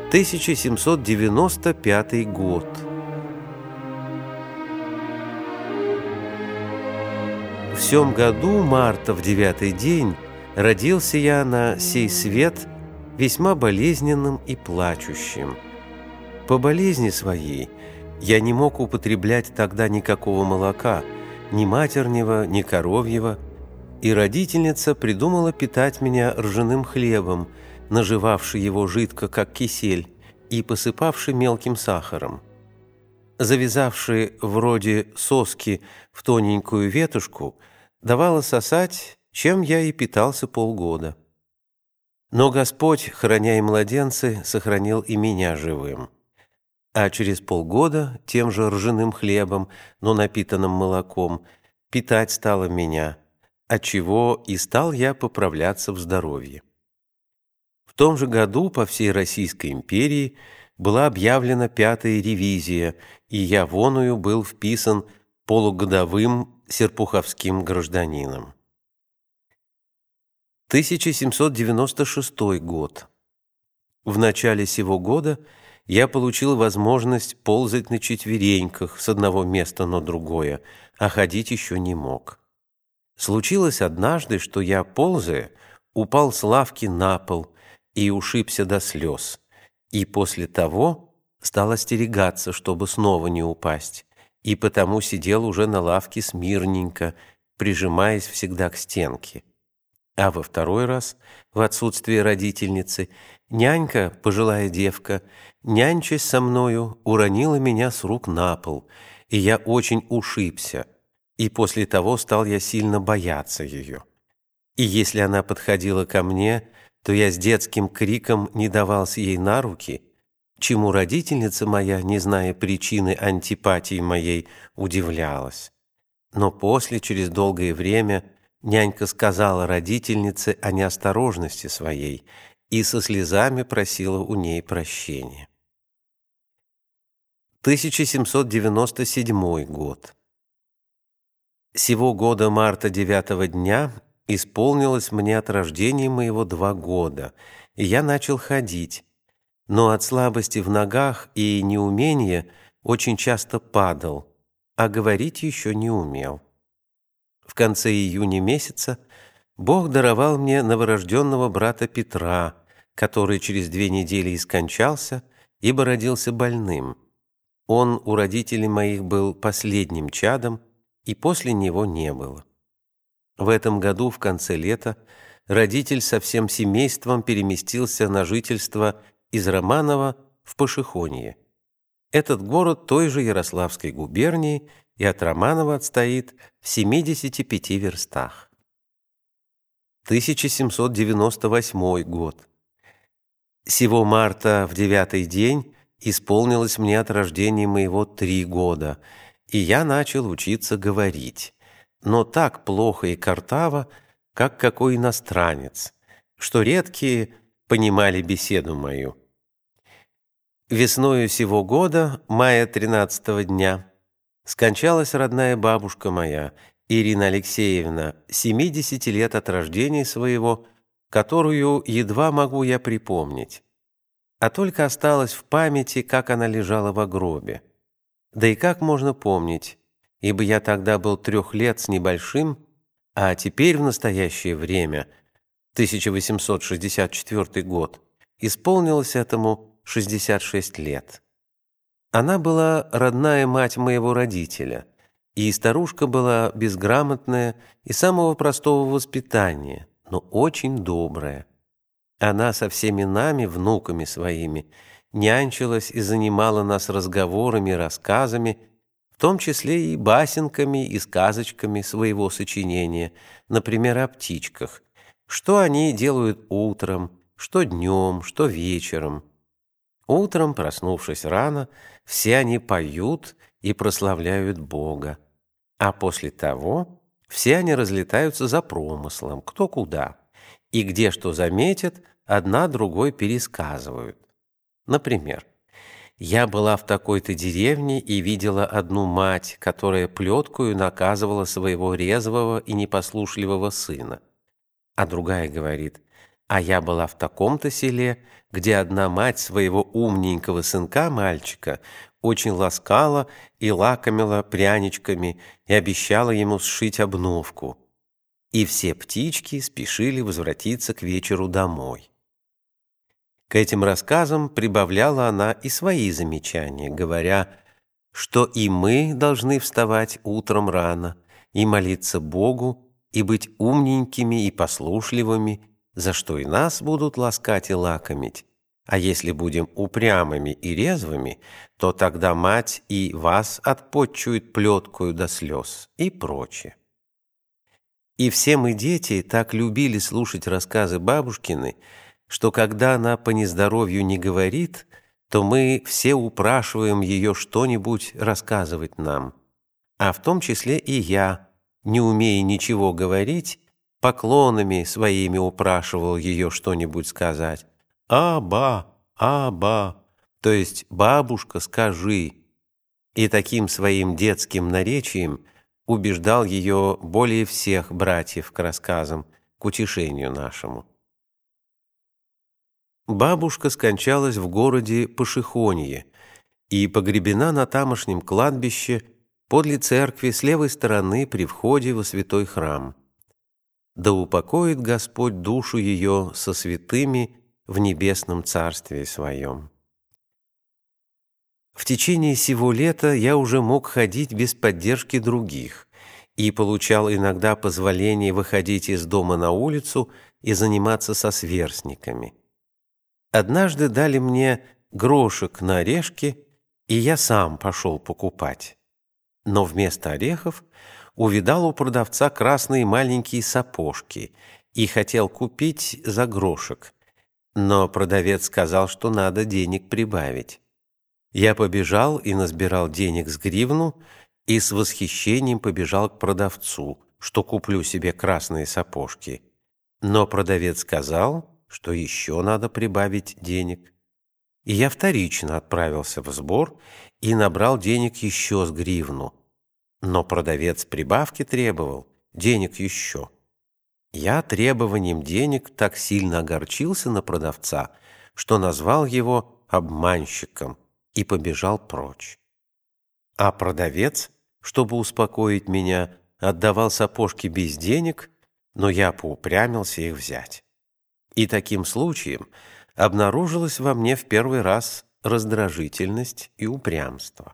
1795 год. В сём году, марта, в 9-й день, родился я на сей свет весьма болезненным и плачущим. По болезни своей я не мог употреблять тогда никакого молока, ни матернего, ни коровьего, и родительница придумала питать меня ржаным хлебом, наживавший его жидко, как кисель, и посыпавший мелким сахаром. Завязавший вроде соски в тоненькую ветушку, давала сосать, чем я и питался полгода. Но Господь, храня и младенцы, сохранил и меня живым. А через полгода тем же ржаным хлебом, но напитанным молоком, питать стало меня, отчего и стал я поправляться в здоровье. В том же году по всей Российской империи была объявлена 5-я ревизия, и я воную был вписан полугодовым серпуховским гражданином. 1796 год. В начале сего года я получил возможность ползать на четвереньках с одного места на другое, а ходить еще не мог. Случилось однажды, что я, ползая, упал с лавки на пол и ушибся до слез, и после того стал остерегаться, чтобы снова не упасть, и потому сидел уже на лавке смирненько, прижимаясь всегда к стенке. А во второй раз, в отсутствие родительницы, нянька, пожилая девка, нянчась со мною, уронила меня с рук на пол, и я очень ушибся, и после того стал я сильно бояться ее. И если она подходила ко мне, то я с детским криком не давался ей на руки, чему родительница моя, не зная причины антипатии моей, удивлялась. Но после, через долгое время, нянька сказала родительнице о неосторожности своей и со слезами просила у ней прощения. 1797 год. Сего года марта 9-го дня исполнилось мне от рождения моего 2 года, и я начал ходить, но от слабости в ногах и неумения очень часто падал, а говорить еще не умел. В конце июня месяца Бог даровал мне новорожденного брата Петра, который через 2 недели и скончался, ибо родился больным. Он у родителей моих был последним чадом, и после него не было. В этом году, в конце лета, родитель со всем семейством переместился на жительство из Романова в Пошехонье. Этот город той же Ярославской губернии и от Романова отстоит в 75 верстах. 1798 год. Сего марта в 9-й день исполнилось мне от рождения моего 3 года, и я начал учиться говорить, но так плохо и картаво, как какой иностранец, что редкие понимали беседу мою. Весною сего года, мая 13-го дня, скончалась родная бабушка моя, Ирина Алексеевна, 70 лет от рождения своего, которую едва могу я припомнить, а только осталось в памяти, как она лежала во гробе. Да и как можно помнить, ибо я тогда был 3 лет с небольшим, а теперь в настоящее время, 1864 год, исполнилось этому 66 лет. Она была родная мать моего родителя, и старушка была безграмотная и самого простого воспитания, но очень добрая. Она со всеми нами, внуками своими, нянчилась и занимала нас разговорами и рассказами, в том числе и басенками и сказочками своего сочинения, например, о птичках, что они делают утром, что днем, что вечером. Утром, проснувшись рано, все они поют и прославляют Бога, а после того все они разлетаются за промыслом, кто куда, и где что заметят, одна другой пересказывают. Например, я была в такой-то деревне и видела одну мать, которая плеткою наказывала своего резвого и непослушливого сына. А другая говорит: А я была в таком-то селе, где одна мать своего умненького сынка-мальчика очень ласкала и лакомила пряничками и обещала ему сшить обновку. И все птички спешили возвратиться к вечеру домой. К этим рассказам прибавляла она и свои замечания, говоря, что и мы должны вставать утром рано и молиться Богу, и быть умненькими и послушливыми, за что и нас будут ласкать и лакомить. А если будем упрямыми и резвыми, то тогда мать и вас отпотчует плеткою до слез и прочее. И все мы, дети, так любили слушать рассказы бабушкины, что когда она по нездоровью не говорит, то мы все упрашиваем ее что-нибудь рассказывать нам. А в том числе и я, не умея ничего говорить, поклонами своими упрашивал ее что-нибудь сказать. «Аба, аба», то есть «бабушка, скажи». И таким своим детским наречием убеждал ее более всех братьев к рассказам, к утешению нашему. Бабушка скончалась в городе Пошехонье и погребена на тамошнем кладбище подле церкви с левой стороны при входе во святой храм. Да упокоит Господь душу ее со святыми в небесном царстве своем. В течение сего лета я уже мог ходить без поддержки других и получал иногда позволение выходить из дома на улицу и заниматься со сверстниками. Однажды дали мне грошек на орешки, и я сам пошел покупать. Но вместо орехов увидал у продавца красные маленькие сапожки и хотел купить за грошек. Но продавец сказал, что надо денег прибавить. Я побежал и насбирал денег с гривну и с восхищением побежал к продавцу, что куплю себе красные сапожки. Но продавец сказал, что еще надо прибавить денег. И я вторично отправился в сбор и набрал денег еще с гривну. Но продавец прибавки требовал, денег еще. Я требованием денег так сильно огорчился на продавца, что назвал его обманщиком и побежал прочь. А продавец, чтобы успокоить меня, отдавал сапожки без денег, но я поупрямился их взять. И таким случаем обнаружилось во мне в первый раз раздражительность и упрямство.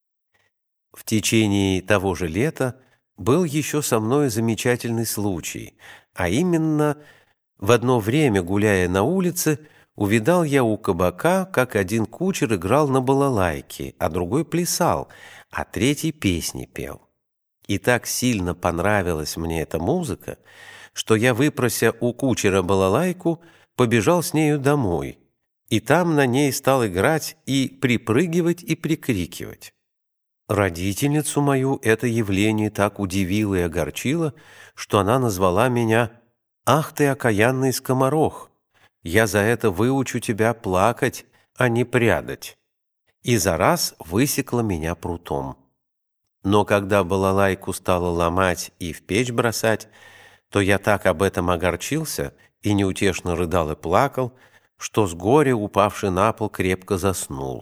В течение того же лета был еще со мной замечательный случай, а именно, в одно время, гуляя на улице, увидал я у кабака, как один кучер играл на балалайке, а другой плясал, а третий песни пел. И так сильно понравилась мне эта музыка, что я, выпрося у кучера балалайку, побежал с нею домой, и там на ней стал играть и припрыгивать и прикрикивать. Родительницу мою это явление так удивило и огорчило, что она назвала меня «Ах ты, окаянный скоморох! Я за это выучу тебя плакать, а не прядать!» И за раз высекла меня прутом. Но когда балалайку стала ломать и в печь бросать, то я так об этом огорчился и неутешно рыдал и плакал, что с горя, упавший на пол, крепко заснул.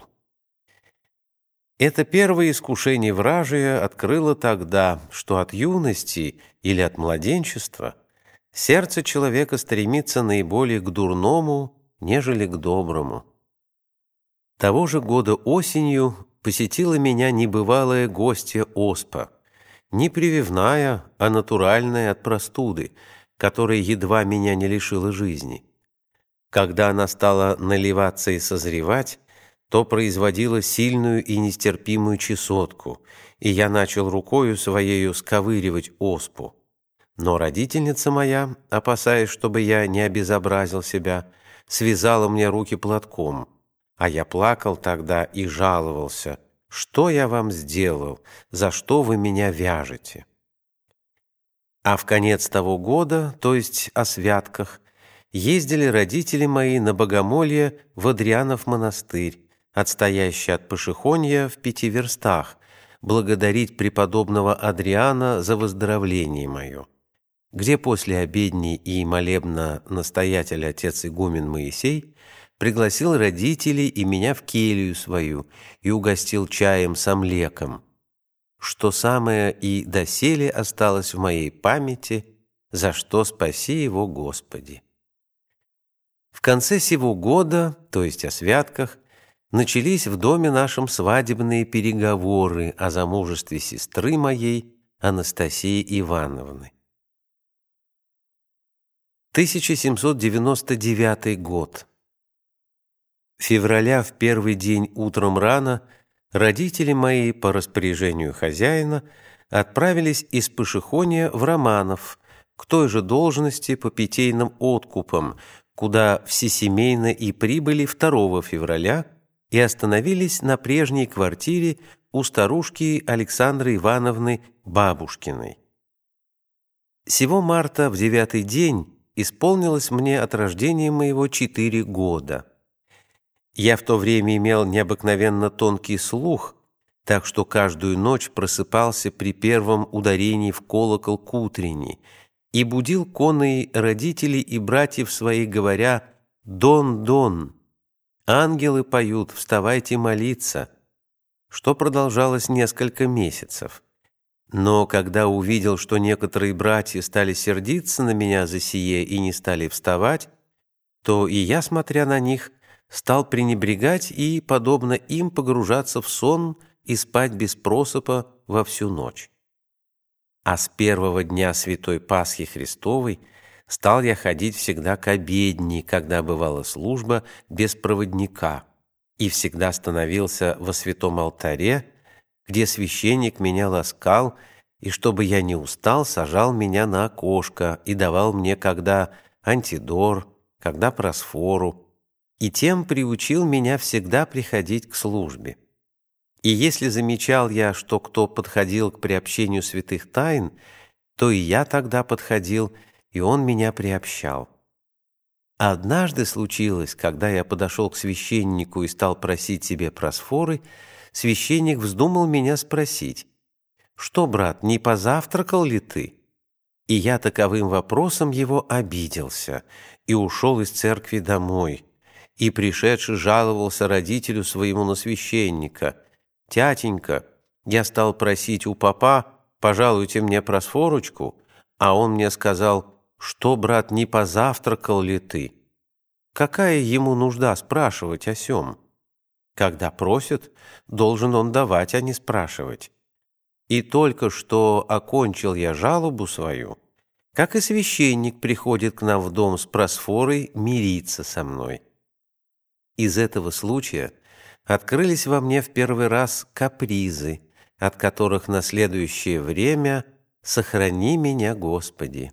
Это первое искушение вражие открыло тогда, что от юности или от младенчества сердце человека стремится наиболее к дурному, нежели к доброму. Того же года осенью посетила меня небывалая гостья оспа, не прививная, а натуральная от простуды, которая едва меня не лишила жизни. Когда она стала наливаться и созревать, то производила сильную и нестерпимую чесотку, и я начал рукою своею сковыривать оспу. Но родительница моя, опасаясь, чтобы я не обезобразил себя, связала мне руки платком, а я плакал тогда и жаловался: «Что я вам сделал? За что вы меня вяжете?» А в конец того года, то есть о святках, ездили родители мои на богомолье в Адрианов монастырь, отстоящий от Пошехонья в 5 верстах, благодарить преподобного Адриана за выздоровление мое. где после обедни и молебна настоятель отец игумен Моисей пригласил родителей и меня в келью свою и угостил чаем с омлеком, что самое и доселе осталось в моей памяти, за что спаси его Господи. В конце сего года, то есть о святках, начались в доме нашем свадебные переговоры о замужестве сестры моей Анастасии Ивановны. 1799 год. Февраля в первый день утром рано родители мои по распоряжению хозяина отправились из Пышехонья в Романов к той же должности по питейным откупам, куда всесемейно и прибыли 2 февраля и остановились на прежней квартире у старушки Александры Ивановны Бабушкиной. Сего марта в 9-й день исполнилось мне от рождения моего 4 года. Я в то время имел необыкновенно тонкий слух, так что каждую ночь просыпался при первом ударении в колокол к утренней и будил конные родителей и братьев своих, говоря: «Дон, дон! Ангелы поют, вставайте молиться», что продолжалось несколько месяцев. Но когда увидел, что некоторые братья стали сердиться на меня за сие и не стали вставать, то и я, смотря на них, стал пренебрегать и, подобно им, погружаться в сон и спать без просыпа во всю ночь. А с первого дня Святой Пасхи Христовой стал я ходить всегда к обедне, когда бывала служба без проводника, и всегда становился во святом алтаре, где священник меня ласкал, и, чтобы я не устал, сажал меня на окошко и давал мне когда антидор, когда просфору, и тем приучил меня всегда приходить к службе. И если замечал я, что кто подходил к приобщению святых тайн, то и я тогда подходил, и он меня приобщал. Однажды случилось, когда я подошел к священнику и стал просить себе просфоры, священник вздумал меня спросить: «Что, брат, не позавтракал ли ты?» И я таковым вопросом его обиделся и ушел из церкви домой, и пришедший жаловался родителю своему на священника: «Тятенька, я стал просить у попа, пожалуйте мне просфорочку, а он мне сказал: что, брат, не позавтракал ли ты?» Какая ему нужда спрашивать о сём? Когда просит, должен он давать, а не спрашивать. И только что окончил я жалобу свою, как и священник приходит к нам в дом с просфорой мириться со мной. Из этого случая открылись во мне в первый раз капризы, от которых на следующее время сохрани меня, Господи.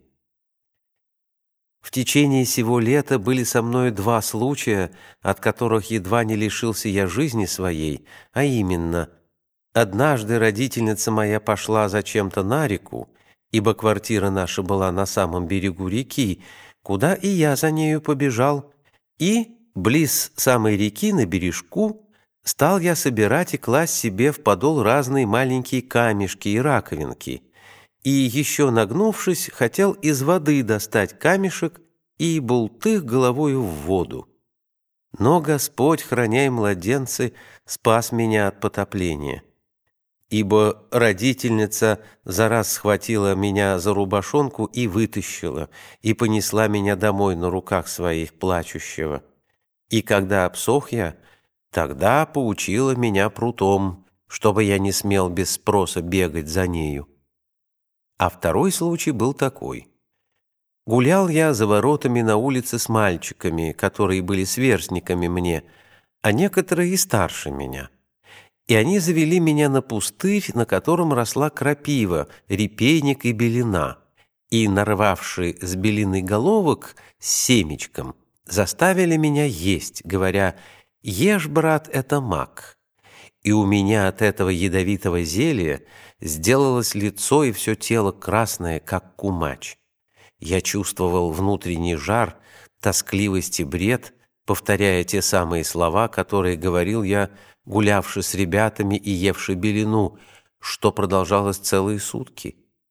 В течение сего лета были со мною 2 случая, от которых едва не лишился я жизни своей, а именно: однажды родительница моя пошла зачем-то на реку, ибо квартира наша была на самом берегу реки, куда и я за нею побежал, и близ самой реки на бережку стал я собирать и класть себе в подол разные маленькие камешки и раковинки, и еще нагнувшись, хотел из воды достать камешек и бултых головою в воду. Но Господь, храня и младенцы, спас меня от потопления. Ибо родительница за раз схватила меня за рубашонку и вытащила, и понесла меня домой на руках своих плачущего. И когда обсох я, тогда поучила меня прутом, чтобы я не смел без спроса бегать за нею. А второй случай был такой. Гулял я за воротами на улице с мальчиками, которые были сверстниками мне, а некоторые и старше меня. И они завели меня на пустырь, на котором росла крапива, репейник и белина, и, нарвавши с белиной головок с семечком, заставили меня есть, говоря: «Ешь, брат, это мак». И у меня от этого ядовитого зелья сделалось лицо и все тело красное, как кумач. Я чувствовал внутренний жар, тоскливость и бред, повторяя те самые слова, которые говорил я, гулявши с ребятами и евши белину, что продолжалось целые сутки.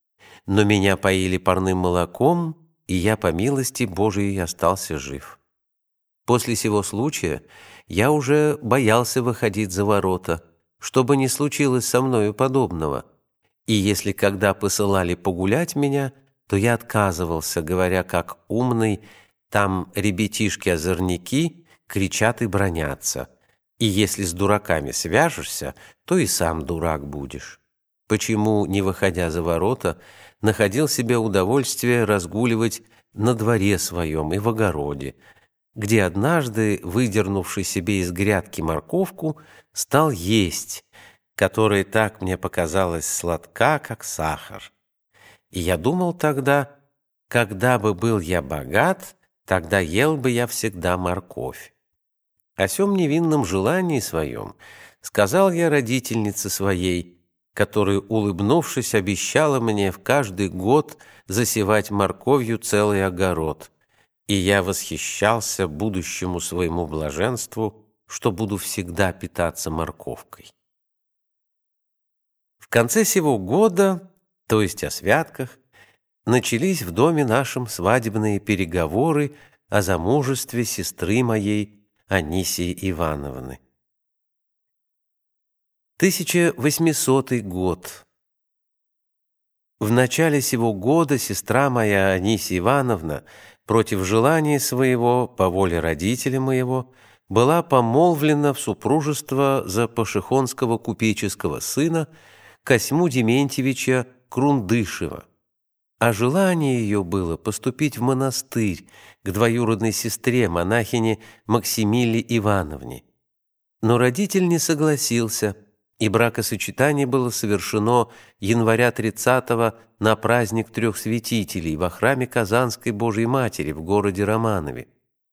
но меня поили парным молоком, и я по милости Божией остался жив. После сего случая я уже боялся выходить за ворота, чтобы не случилось со мною подобного. И если когда посылали погулять меня, то я отказывался, говоря как умный: там ребятишки-озорники кричат и бранятся, и если с дураками свяжешься, то и сам дурак будешь. Почему, не выходя за ворота, находил себе удовольствие разгуливать на дворе своем и в огороде, где однажды, выдернувший себе из грядки морковку, стал есть, которая так мне показалась сладка, как сахар. И я думал тогда, когда бы был я богат, тогда ел бы я всегда морковь. О сем невинном желании своем сказал я родительнице своей, которая, улыбнувшись, обещала мне в каждый год засевать морковью целый огород, и я восхищался будущему своему блаженству, что буду всегда питаться морковкой. В конце сего года, то есть о святках, начались в доме нашем свадебные переговоры о замужестве сестры моей Анисии Ивановны. 1800 год. В начале сего года сестра моя Анисия Ивановна против желания своего, по воле родителя моего, была помолвлена в супружество за пашихонского купеческого сына Косьму Дементьевича Крундышева. А желание ее было поступить в монастырь к двоюродной сестре, монахине Максимиле Ивановне. Но родитель не согласился, и бракосочетание было совершено января 30-го на праздник Трех Святителей во храме Казанской Божией Матери в городе Романове.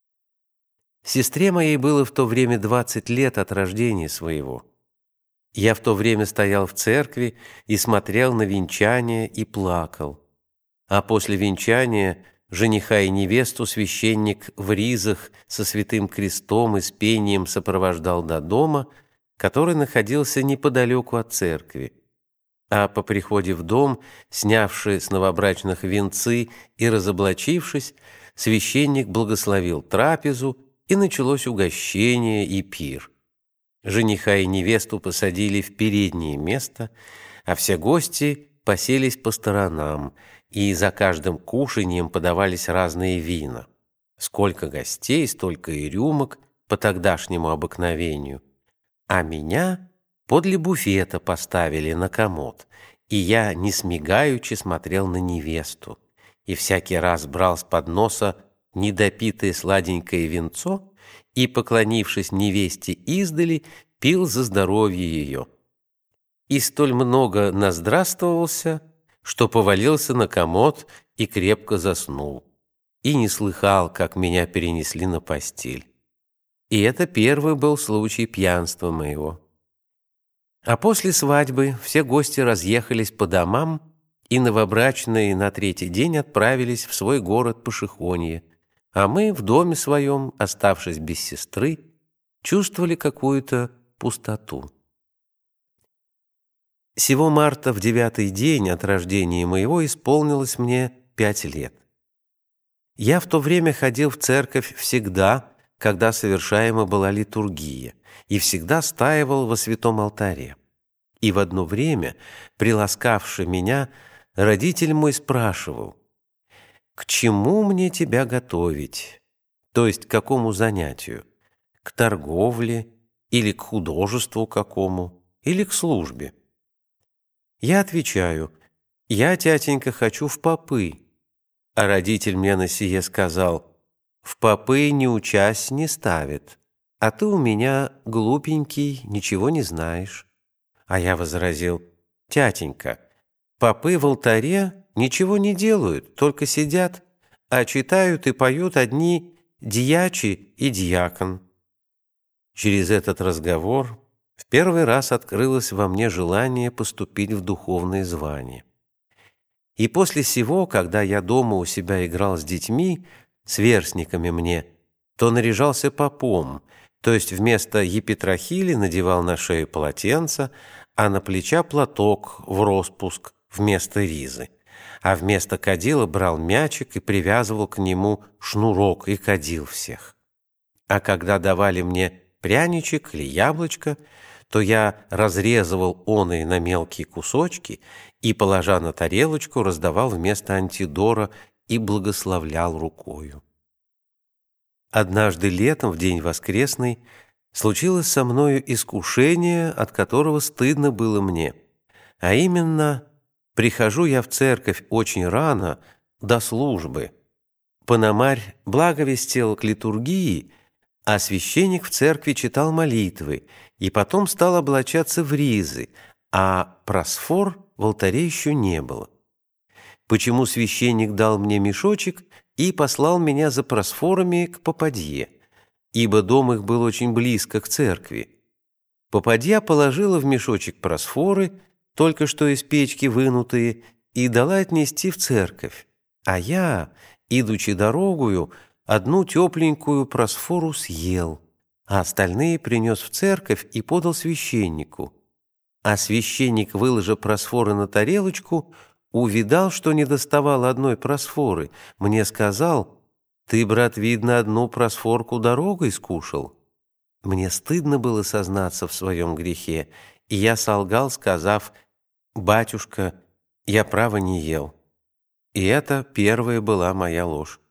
Сестре моей было в то время 20 лет от рождения своего. Я в то время стоял в церкви и смотрел на венчание и плакал. А после венчания жениха и невесту священник в ризах со святым крестом и с пением сопровождал до дома, который находился неподалеку от церкви. А по приходе в дом, снявши с новобрачных венцы и разоблачившись, священник благословил трапезу, и началось угощение и пир. Жениха и невесту посадили в переднее место, а все гости поселись по сторонам, и за каждым кушаньем подавались разные вина. Сколько гостей, столько и рюмок по тогдашнему обыкновению. А меня подле буфета поставили на комод, и я, не смигаючи, смотрел на невесту, и всякий раз брал с подноса недопитое сладенькое винцо и, поклонившись невесте издали, пил за здоровье ее. И столь много наздравствовался, что повалился на комод и крепко заснул, и не слыхал, как меня перенесли на постель. И это первый был случай пьянства моего. А после свадьбы все гости разъехались по домам, и новобрачные на третий день отправились в свой город Пашихонье, а мы в доме своем, оставшись без сестры, чувствовали какую-то пустоту. Сего марта в 9-й день от рождения моего исполнилось мне 5 лет. Я в то время ходил в церковь всегда, когда совершаема была литургия, и всегда стаивал во святом алтаре. И в одно время, приласкавши меня, родитель мой спрашивал: «К чему мне тебя готовить? То есть к какому занятию? К торговле или к художеству какому, или к службе?» Я отвечаю: «Я, тятенька, хочу в попы». А родитель мне на сие сказал: «В попы не учась не ставит, а ты у меня глупенький, ничего не знаешь». А я возразил: «Тятенька, попы в алтаре ничего не делают, только сидят, а читают и поют одни дьячи и дьякон». Через этот разговор в первый раз открылось во мне желание поступить в духовное звание. И после сего, когда я дома у себя играл с детьми, сверстниками мне, то наряжался попом, то есть вместо епитрахили надевал на шею полотенце, а на плеча платок в роспуск вместо ризы. а вместо кадила брал мячик и привязывал к нему шнурок и кадил всех. А когда давали мне пряничек или яблочко, то я разрезывал оные на мелкие кусочки и, положа на тарелочку, раздавал вместо антидора и благословлял рукою. Однажды летом, в день воскресный, случилось со мною искушение, от которого стыдно было мне. А именно, прихожу я в церковь очень рано, до службы. Пономарь благовестил к литургии, а священник в церкви читал молитвы и потом стал облачаться в ризы, а просфор в алтаре еще не было. Почему священник дал мне мешочек и послал меня за просфорами к попадье, ибо дом их был очень близко к церкви. Попадья положила в мешочек просфоры, только что из печки вынутые, и дала отнести в церковь, а я, идучи дорогою, одну тепленькую просфору съел, а остальные принес в церковь и подал священнику. А священник, выложив просфоры на тарелочку, увидал, что не доставало одной просфоры. Мне сказал: «Ты, брат, видно, одну просфорку дорогой скушал». Мне стыдно было сознаться в своем грехе, и я солгал, сказав: «Батюшка, я право не ел». И это первая была моя ложь.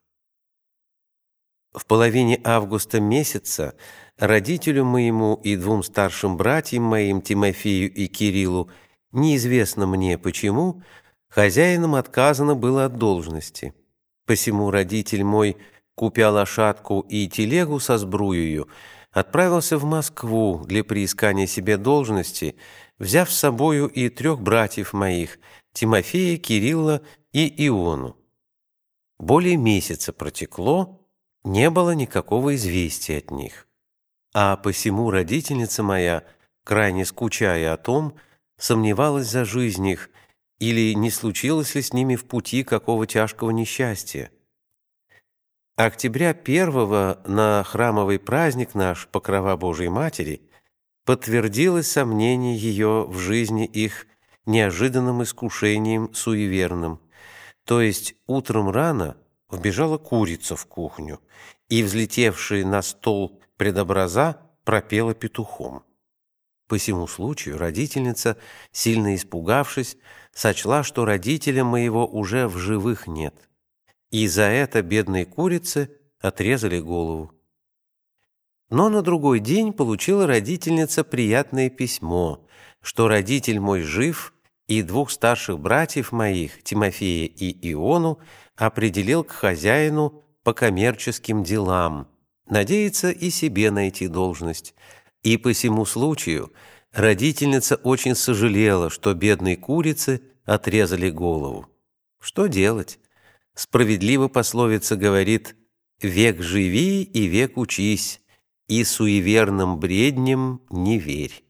В половине августа месяца родителю моему и двум старшим братьям моим, Тимофею и Кириллу, неизвестно мне почему, хозяинам отказано было от должности. Посему родитель мой, купя лошадку и телегу со сбруею, отправился в Москву для приискания себе должности, взяв с собою и 3 братьев моих, Тимофея, Кирилла и Иону. Более месяца протекло, не было никакого известия от них. А посему родительница моя, крайне скучая о том, сомневалась за жизнь их, или не случилось ли с ними в пути какого тяжкого несчастья. Октября 1 на храмовый праздник наш, Покрова Божией Матери, подтвердилось сомнение ее в жизни их неожиданным искушением суеверным. То есть утром рано вбежала курица в кухню и, взлетевшая на стол пред образа, пропела петухом. По сему случаю родительница, сильно испугавшись, сочла, что родителя моего уже в живых нет, и за это бедной курице отрезали голову. Но на другой день получила родительница приятное письмо, что родитель мой жив, и 2 старших братьев моих, Тимофея и Иону, определил к хозяину по коммерческим делам, надеется и себе найти должность. И по сему случаю родительница очень сожалела, что бедной курице отрезали голову. Что делать? Справедливо пословица говорит: «Век живи и век учись, и суеверным бредням не верь».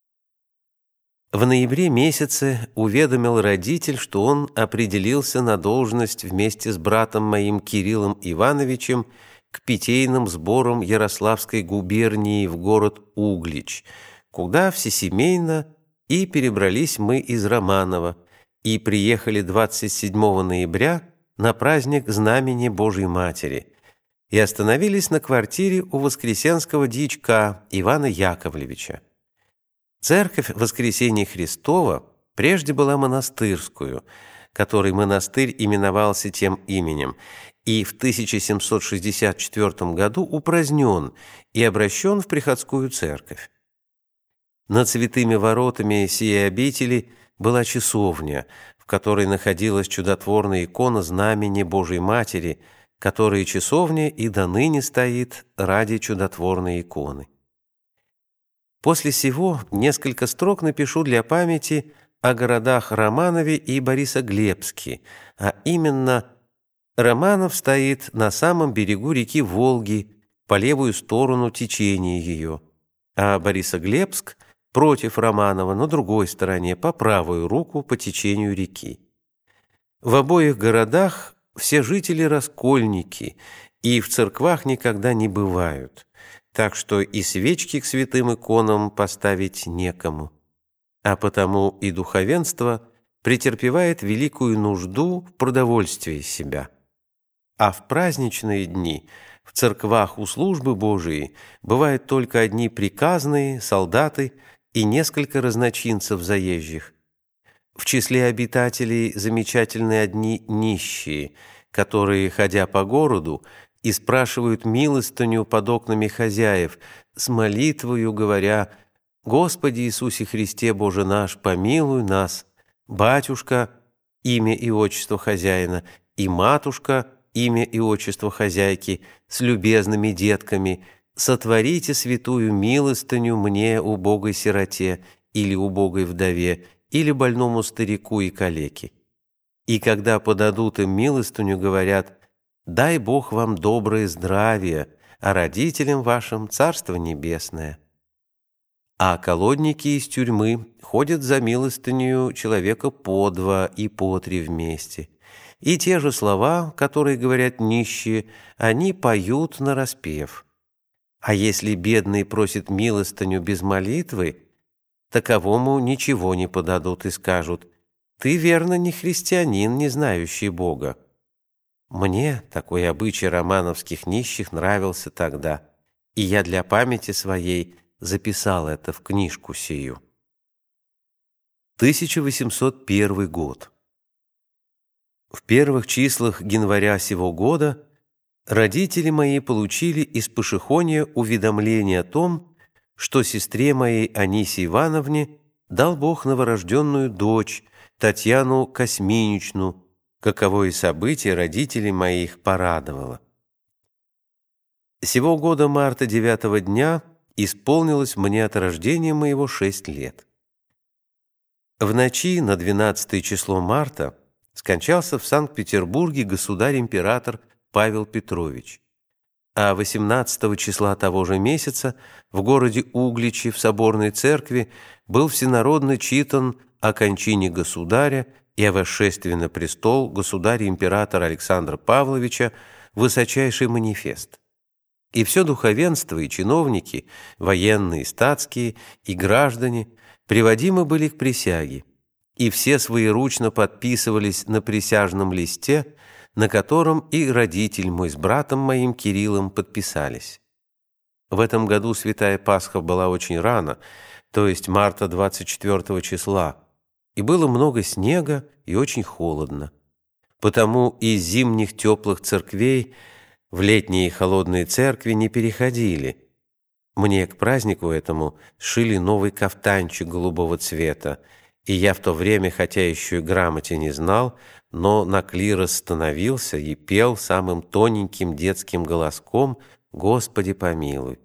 В ноябре месяце уведомил родитель, что он определился на должность вместе с братом моим Кириллом Ивановичем к питейным сборам Ярославской губернии в город Углич, куда всесемейно и перебрались мы из Романова и приехали 27 ноября на праздник Знамени Божией Матери и остановились на квартире у воскресенского дьячка Ивана Яковлевича. Церковь Воскресения Христова прежде была монастырскую, который монастырь именовался тем именем, и в 1764 году упразднен и обращен в приходскую церковь. Над святыми воротами сей обители была часовня, в которой находилась чудотворная икона Знамени Божией Матери, которая часовня и доныне стоит ради чудотворной иконы. После сего несколько строк напишу для памяти о городах Романове и Борисоглебске, а именно Романов стоит на самом берегу реки Волги, по левую сторону течения ее, а Борисоглебск против Романова на другой стороне, по правую руку по течению реки. В обоих городах все жители раскольники и в церквах никогда не бывают, так что и свечки к святым иконам поставить некому, а потому и духовенство претерпевает великую нужду в продовольствии себя. А в праздничные дни в церквах у службы Божией бывают только одни приказные, солдаты и несколько разночинцев заезжих. В числе обитателей замечательны одни нищие, которые, ходя по городу, и спрашивают милостыню под окнами хозяев, с молитвою говоря: «Господи Иисусе Христе, Боже наш, помилуй нас, батюшка, имя и отчество хозяина, и матушка, имя и отчество хозяйки, с любезными детками, сотворите святую милостыню мне, убогой сироте, или убогой вдове, или больному старику и калеке». И когда подадут им милостыню, говорят: «Дай Бог вам доброе здравие, а родителям вашим Царство Небесное». А колодники из тюрьмы ходят за милостынею человека по два и по три вместе. И те же слова, которые говорят нищие, они поют нараспев. А если бедный просит милостыню без молитвы, таковому ничего не подадут и скажут: «Ты, верно, не христианин, не знающий Бога». Мне такой обычай романовских нищих нравился тогда, и я для памяти своей записал это в книжку сию. 1801 год. В первых числах января сего года родители мои получили из Пашихония уведомление о том, что сестре моей Анисе Ивановне дал Бог новорожденную дочь Татьяну Косминичну, каковое событие родителей моих порадовало. Сего года марта 9 дня исполнилось мне от рождения моего 6 лет. В ночи на 12 число марта скончался в Санкт-Петербурге государь-император Павел Петрович, а 18 числа того же месяца в городе Угличе в соборной церкви был всенародно читан о кончине государя и о восшествии на престол государя-императора Александра Павловича высочайший манифест. И все духовенство и чиновники, военные, статские и граждане, приводимы были к присяге, и все своеручно подписывались на присяжном листе, на котором и родитель мой с братом моим Кириллом подписались. В этом году Святая Пасха была очень рано, то есть марта 24 числа, и было много снега и очень холодно. Потому из зимних теплых церквей в летние холодные церкви не переходили. Мне к празднику этому сшили новый кафтанчик голубого цвета, и я в то время, хотя еще и грамоте не знал, но на клирос становился и пел самым тоненьким детским голоском «Господи помилуй».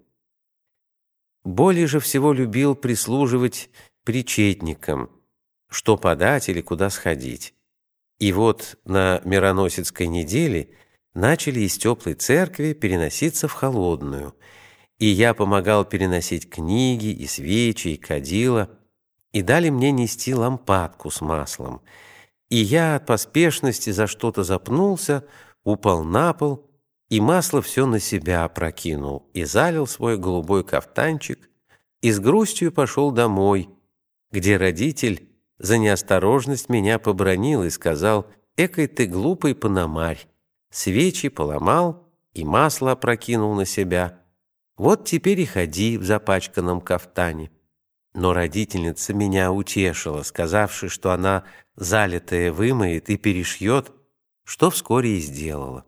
Более же всего любил прислуживать причетникам, что подать или куда сходить. И вот на Мироносецкой неделе начали из теплой церкви переноситься в холодную, и я помогал переносить книги и свечи и кадила, и дали мне нести лампадку с маслом, и я от поспешности за что-то запнулся, упал на пол, и масло все на себя опрокинул, и залил свой голубой кафтанчик, и с грустью пошел домой, где родитель за неосторожность меня побранил и сказал: «Экой ты глупый пономарь, свечи поломал и масло опрокинул на себя. Вот теперь и ходи в запачканном кафтане». Но родительница меня утешила, сказавши, что она залитое вымоет и перешьет, что вскоре и сделала.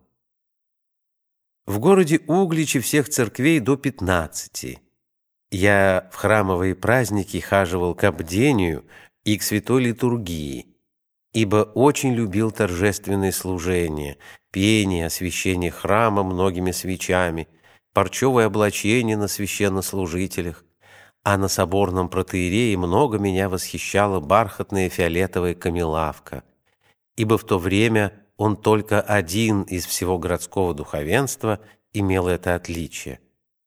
В городе Угличе всех церквей до 15. Я в храмовые праздники хаживал к бдению и к святой литургии, ибо очень любил торжественные служения, пение, освящение храма многими свечами, парчевое облачение на священнослужителях, а на соборном протоиерее много меня восхищала бархатная фиолетовая камелавка, ибо в то время он только один из всего городского духовенства имел это отличие.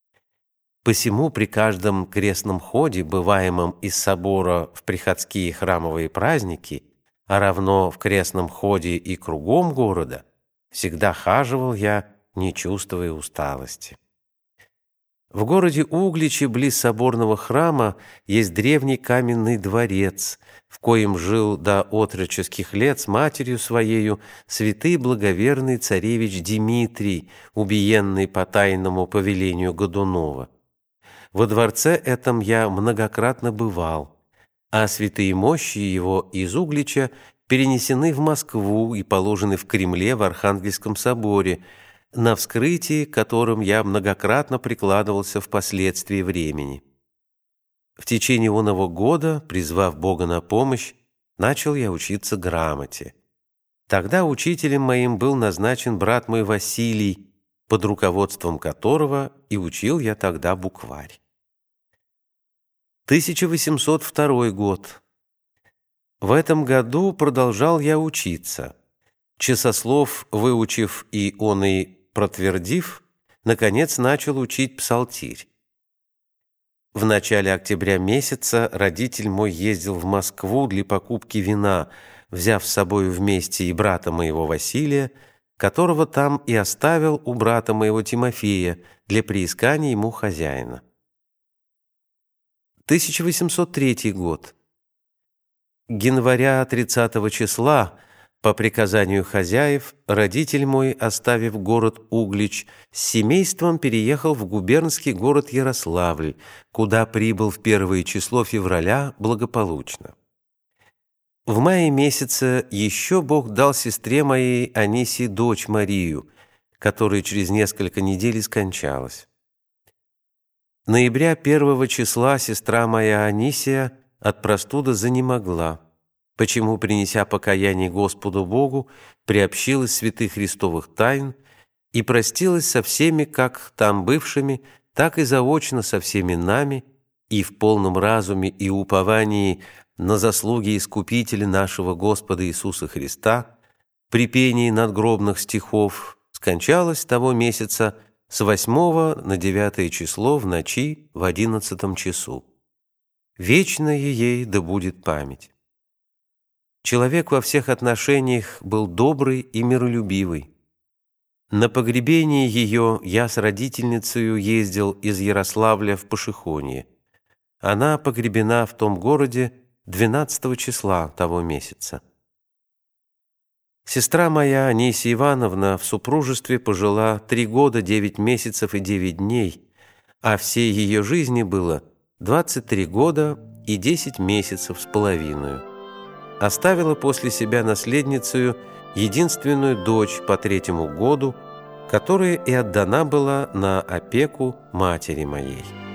Посему при каждом крестном ходе, бываемом из собора в приходские храмовые праздники, а равно в крестном ходе и кругом города, всегда хаживал я, не чувствуя усталости. В городе Угличе, близ соборного храма, есть древний каменный дворец, в коем жил до отроческих лет с матерью своею святый благоверный царевич Дмитрий, убиенный по тайному повелению Годунова. Во дворце этом я многократно бывал, а святые мощи его из Углича перенесены в Москву и положены в Кремле в Архангельском соборе, на вскрытии которым я многократно прикладывался впоследствии времени. В течение оного года, призвав Бога на помощь, начал я учиться грамоте. Тогда учителем моим был назначен брат мой Василий, под руководством которого и учил я тогда букварь. 1802 год. В этом году продолжал я учиться. Часослов выучив и он и протвердив, наконец начал учить псалтирь. В начале октября месяца родитель мой ездил в Москву для покупки вина, взяв с собою вместе и брата моего Василия, которого там и оставил у брата моего Тимофея для приискания ему хозяина. 1803 год. Января 30 числа по приказанию хозяев родитель мой, оставив город Углич, с семейством переехал в губернский город Ярославль, куда прибыл в первое число февраля благополучно. В мае месяце еще Бог дал сестре моей Анисе дочь Марию, которая через несколько недель скончалась. Ноября 1 числа сестра моя Анисия от простуды занемогла, почему, принеся покаяние Господу Богу, приобщилась святых Христовых тайн и простилась со всеми, как там бывшими, так и заочно со всеми нами, и в полном разуме и уповании на заслуги Искупителя нашего Господа Иисуса Христа, при пении надгробных стихов, скончалась того месяца с 8 на 9 число в ночи в 11 часу. Вечная ей да будет память. Человек во всех отношениях был добрый и миролюбивый. На погребение ее я с родительницею ездил из Ярославля в Пашихонье. Она погребена в том городе 12 числа того месяца. Сестра моя Анисия Ивановна в супружестве пожила 3 года 9 месяцев и 9 дней, а всей ее жизни было 23 года и 10 месяцев с половиной. Оставила после себя наследницею единственную дочь по 3-му году, которая и отдана была на опеку матери моей.